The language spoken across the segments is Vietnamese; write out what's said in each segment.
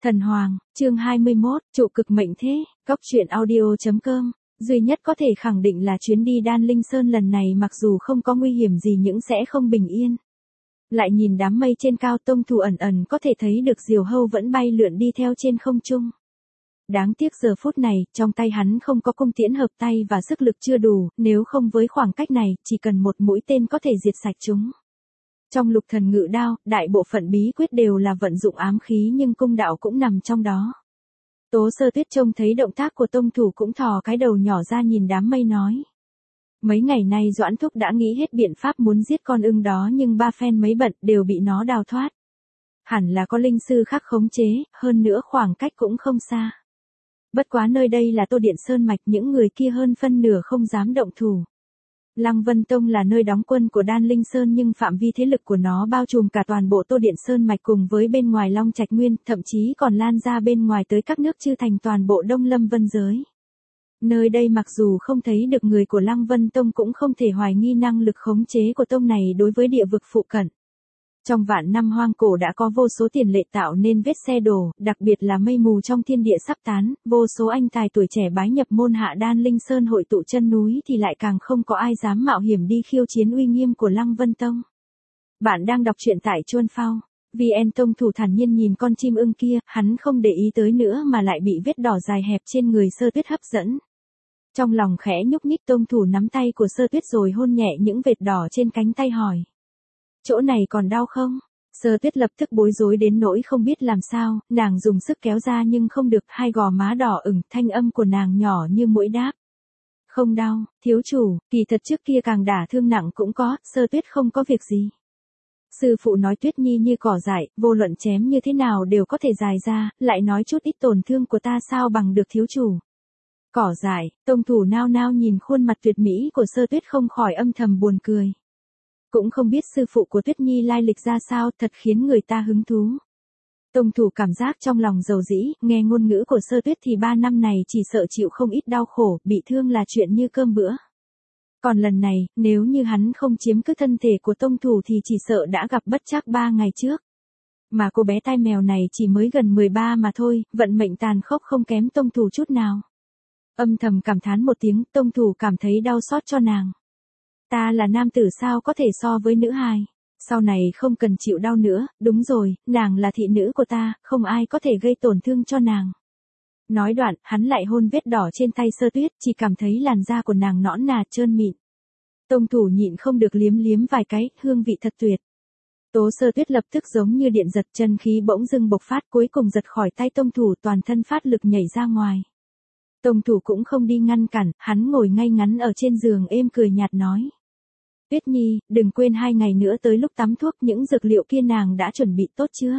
Thần Hoàng, chương 21, trụ cực mệnh thế, góc truyện audio.com, duy nhất có thể khẳng định là chuyến đi Đan Linh Sơn lần này mặc dù không có nguy hiểm gì nhưng sẽ không bình yên. Lại nhìn đám mây trên cao, Tông Thủ ẩn ẩn có thể thấy được diều hâu vẫn bay lượn đi theo trên không trung. Đáng tiếc giờ phút này, trong tay hắn không có cung tiễn hợp tay và sức lực chưa đủ, nếu không với khoảng cách này, chỉ cần một mũi tên có thể diệt sạch chúng. Trong Lục Thần Ngự Đao, đại bộ phận bí quyết đều là vận dụng ám khí nhưng cung đạo cũng nằm trong đó. Tố Sơ Tuyết trông thấy động tác của Tông Thủ cũng thò cái đầu nhỏ ra nhìn đám mây nói. Mấy ngày nay Doãn Thúc đã nghĩ hết biện pháp muốn giết con ưng đó nhưng ba phen mấy bận đều bị nó đào thoát. Hẳn là có linh sư khác khống chế, hơn nữa khoảng cách cũng không xa. Bất quá nơi đây là Tô Điện Sơn Mạch, những người kia hơn phân nửa không dám động thủ. Lăng Vân Tông là nơi đóng quân của Đan Linh Sơn nhưng phạm vi thế lực của nó bao trùm cả toàn bộ Tô Điện Sơn Mạch cùng với bên ngoài Long Trạch Nguyên, thậm chí còn lan ra bên ngoài tới các nước chư thành toàn bộ Đông Lâm Vân giới. Nơi đây mặc dù không thấy được người của Lăng Vân Tông cũng không thể hoài nghi năng lực khống chế của tông này đối với địa vực phụ cận. Trong vạn năm hoang cổ đã có vô số tiền lệ tạo nên vết xe đổ, đặc biệt là mây mù trong thiên địa sắp tán, vô số anh tài tuổi trẻ bái nhập môn hạ Đan Linh Sơn hội tụ chân núi thì lại càng không có ai dám mạo hiểm đi khiêu chiến uy nghiêm của Lăng Vân Tông. Bạn đang đọc truyện tại Chuan Phao. VN Tông Thủ thản nhiên nhìn con chim ưng kia, hắn không để ý tới nữa mà lại bị vết đỏ dài hẹp trên người Sơ Tuyết hấp dẫn. Trong lòng khẽ nhúc nhích, Tông Thủ nắm tay của Sơ Tuyết rồi hôn nhẹ những vệt đỏ trên cánh tay hỏi. Chỗ này còn đau không? Sơ Tuyết lập tức bối rối đến nỗi không biết làm sao, nàng dùng sức kéo ra nhưng không được, hai gò má đỏ ửng, thanh âm của nàng nhỏ như mũi đáp. Không đau, thiếu chủ, kỳ thật trước kia càng đả thương nặng cũng có, Sơ Tuyết không có việc gì. Sư phụ nói Tuyết Nhi như cỏ dại, vô luận chém như thế nào đều có thể dài ra, lại nói chút ít tổn thương của ta sao bằng được thiếu chủ. Cỏ dại, Tông Thủ nao nao nhìn khuôn mặt tuyệt mỹ của Sơ Tuyết không khỏi âm thầm buồn cười. Cũng không biết sư phụ của Tuyết Nhi lai lịch ra sao, thật khiến người ta hứng thú. Tông Thủ cảm giác trong lòng dầu dĩ, nghe ngôn ngữ của Sơ Tuyết thì 3 năm này chỉ sợ chịu không ít đau khổ, bị thương là chuyện như cơm bữa. Còn lần này, nếu như hắn không chiếm cứ thân thể của Tông Thủ thì chỉ sợ đã gặp bất trắc 3 ngày trước. Mà cô bé tai mèo này chỉ mới gần 13 mà thôi, vận mệnh tàn khốc không kém Tông Thủ chút nào. Âm thầm cảm thán một tiếng, Tông Thủ cảm thấy đau xót cho nàng. Ta là nam tử sao có thể so với nữ hài, sau này không cần chịu đau nữa, đúng rồi, nàng là thị nữ của ta, không ai có thể gây tổn thương cho nàng. Nói đoạn, hắn lại hôn vết đỏ trên tay Sơ Tuyết, chỉ cảm thấy làn da của nàng nõn nà trơn mịn. Tông Thủ nhịn không được liếm liếm vài cái, hương vị thật tuyệt. Tố Sơ Tuyết lập tức giống như điện giật, chân khí bỗng dưng bộc phát, cuối cùng giật khỏi tay Tông Thủ, toàn thân phát lực nhảy ra ngoài. Tông Thủ cũng không đi ngăn cản, hắn ngồi ngay ngắn ở trên giường êm cười nhạt nói. Tuyết Nhi, đừng quên 2 ngày nữa tới lúc tắm thuốc, những dược liệu kia nàng đã chuẩn bị tốt chưa?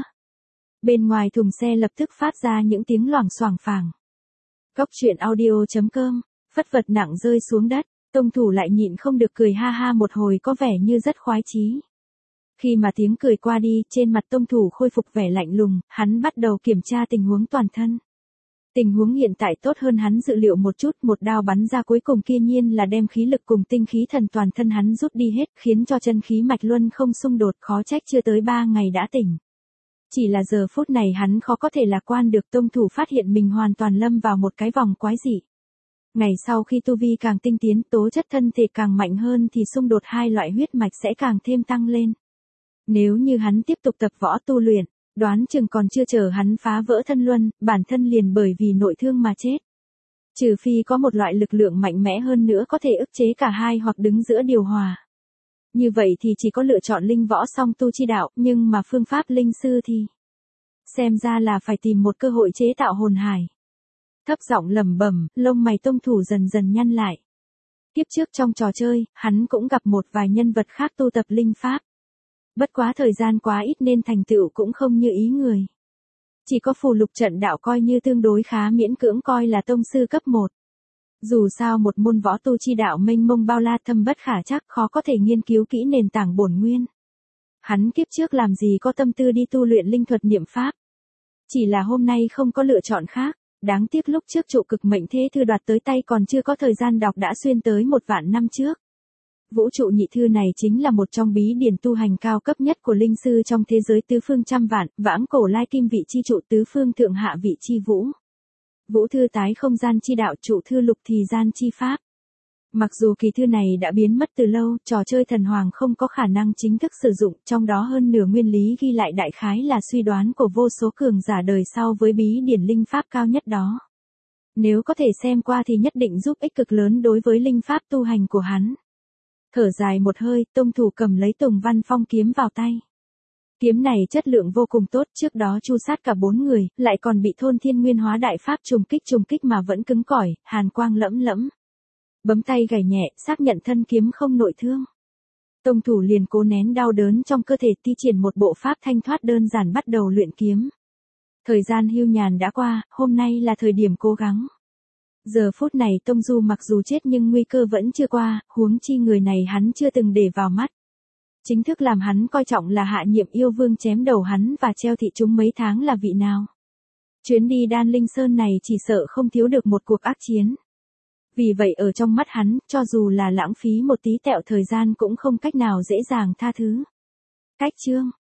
Bên ngoài thùng xe lập tức phát ra những tiếng loảng xoảng phảng. Góc truyện audio.com, phất vật nặng rơi xuống đất, Tông Thủ lại nhịn không được cười ha ha một hồi có vẻ như rất khoái chí. Khi mà tiếng cười qua đi, trên mặt Tông Thủ khôi phục vẻ lạnh lùng, hắn bắt đầu kiểm tra tình huống toàn thân. Tình huống hiện tại tốt hơn hắn dự liệu một chút, một đao bắn ra cuối cùng kia nhiên là đem khí lực cùng tinh khí thần toàn thân hắn rút đi hết, khiến cho chân khí mạch luân không xung đột, khó trách chưa tới 3 ngày đã tỉnh. Chỉ là giờ phút này hắn khó có thể lạc quan được. Tông Thủ phát hiện mình hoàn toàn lâm vào một cái vòng quái dị. Ngày sau khi tu vi càng tinh tiến, tố chất thân thể càng mạnh hơn thì xung đột hai loại huyết mạch sẽ càng thêm tăng lên. Nếu như hắn tiếp tục tập võ tu luyện, đoán chừng còn chưa chờ hắn phá vỡ thân luân, bản thân liền bởi vì nội thương mà chết. Trừ phi có một loại lực lượng mạnh mẽ hơn nữa có thể ức chế cả hai hoặc đứng giữa điều hòa. Như vậy thì chỉ có lựa chọn linh võ song tu chi đạo, nhưng mà phương pháp linh sư thì xem ra là phải tìm một cơ hội chế tạo hồn hải. Thấp giọng lẩm bẩm, lông mày Tông Thủ dần dần nhăn lại. Kiếp trước trong trò chơi, hắn cũng gặp một vài nhân vật khác tu tập linh pháp. Bất quá thời gian quá ít nên thành tựu cũng không như ý người. Chỉ có phù lục trận đạo coi như tương đối khá, miễn cưỡng coi là tông sư cấp 1. Dù sao một môn võ tu chi đạo mênh mông bao la thâm bất khả trắc, khó có thể nghiên cứu kỹ nền tảng bổn nguyên. Hắn kiếp trước làm gì có tâm tư đi tu luyện linh thuật niệm pháp. Chỉ là hôm nay không có lựa chọn khác. Đáng tiếc lúc trước trụ cực mệnh thế thư đoạt tới tay còn chưa có thời gian đọc đã xuyên tới 1 vạn năm trước. Vũ trụ nhị thư này chính là một trong bí điển tu hành cao cấp nhất của linh sư trong thế giới tứ phương trăm vạn, vãng cổ lai kim vị chi trụ tứ phương thượng hạ vị chi vũ. Vũ thư tái không gian chi đạo, trụ thư lục thì gian chi pháp. Mặc dù kỳ thư này đã biến mất từ lâu, trò chơi thần hoàng không có khả năng chính thức sử dụng, trong đó hơn nửa nguyên lý ghi lại đại khái là suy đoán của vô số cường giả đời sau với bí điển linh pháp cao nhất đó. Nếu có thể xem qua thì nhất định giúp ích cực lớn đối với linh pháp tu hành của hắn. Thở dài một hơi, tông thủ cầm lấy Tùng Văn Phong kiếm vào tay. Kiếm này chất lượng vô cùng tốt, trước đó chu sát cả 4 người, lại còn bị thôn thiên nguyên hóa đại pháp trùng kích mà vẫn cứng cỏi, hàn quang lẫm lẫm. Bấm tay gảy nhẹ, xác nhận thân kiếm không nội thương. Tông thủ liền cố nén đau đớn trong cơ thể, thi triển một bộ pháp thanh thoát đơn giản bắt đầu luyện kiếm. Thời gian hưu nhàn đã qua, hôm nay là thời điểm cố gắng. Giờ phút này Tông Du mặc dù chết nhưng nguy cơ vẫn chưa qua, huống chi người này hắn chưa từng để vào mắt. Chính thức làm hắn coi trọng là Hạ Nhiệm yêu vương chém đầu hắn và treo thị chúng mấy tháng là vị nào. Chuyến đi Đan Linh Sơn này chỉ sợ không thiếu được một cuộc ác chiến. Vì vậy ở trong mắt hắn, cho dù là lãng phí một tí tẹo thời gian cũng không cách nào dễ dàng tha thứ. Cách chương